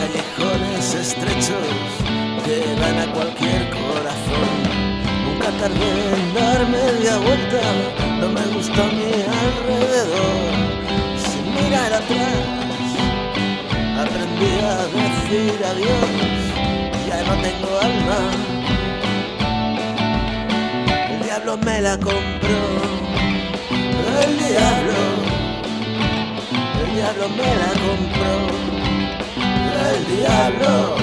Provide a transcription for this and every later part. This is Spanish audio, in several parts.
callejones estrechos llegan a cualquier corazón. Nunca tardé en dar media vuelta, no me gusta a mi alrededor. Sin mirar atrás, aprendí a decir adiós, ya no tengo alma. El diablo me la compró, el diablo me la compró, el diablo.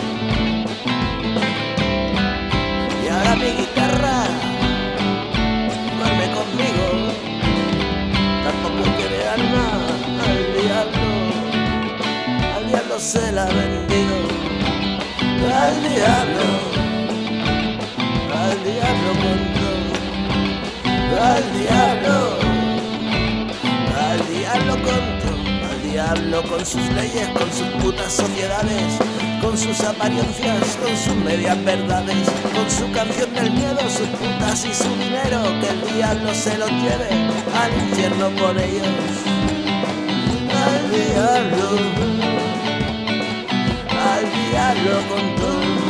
Y ahora mi guitarra duerme conmigo, tampoco quiere alma. Al diablo se la bendigo, al diablo compró, al diablo control, al diablo con sus leyes, con sus putas sociedades, con sus apariencias, con sus medias verdades, con su canción del miedo, sus putas y su dinero, que el diablo se los lleve al infierno por ellos. Al diablo con todo.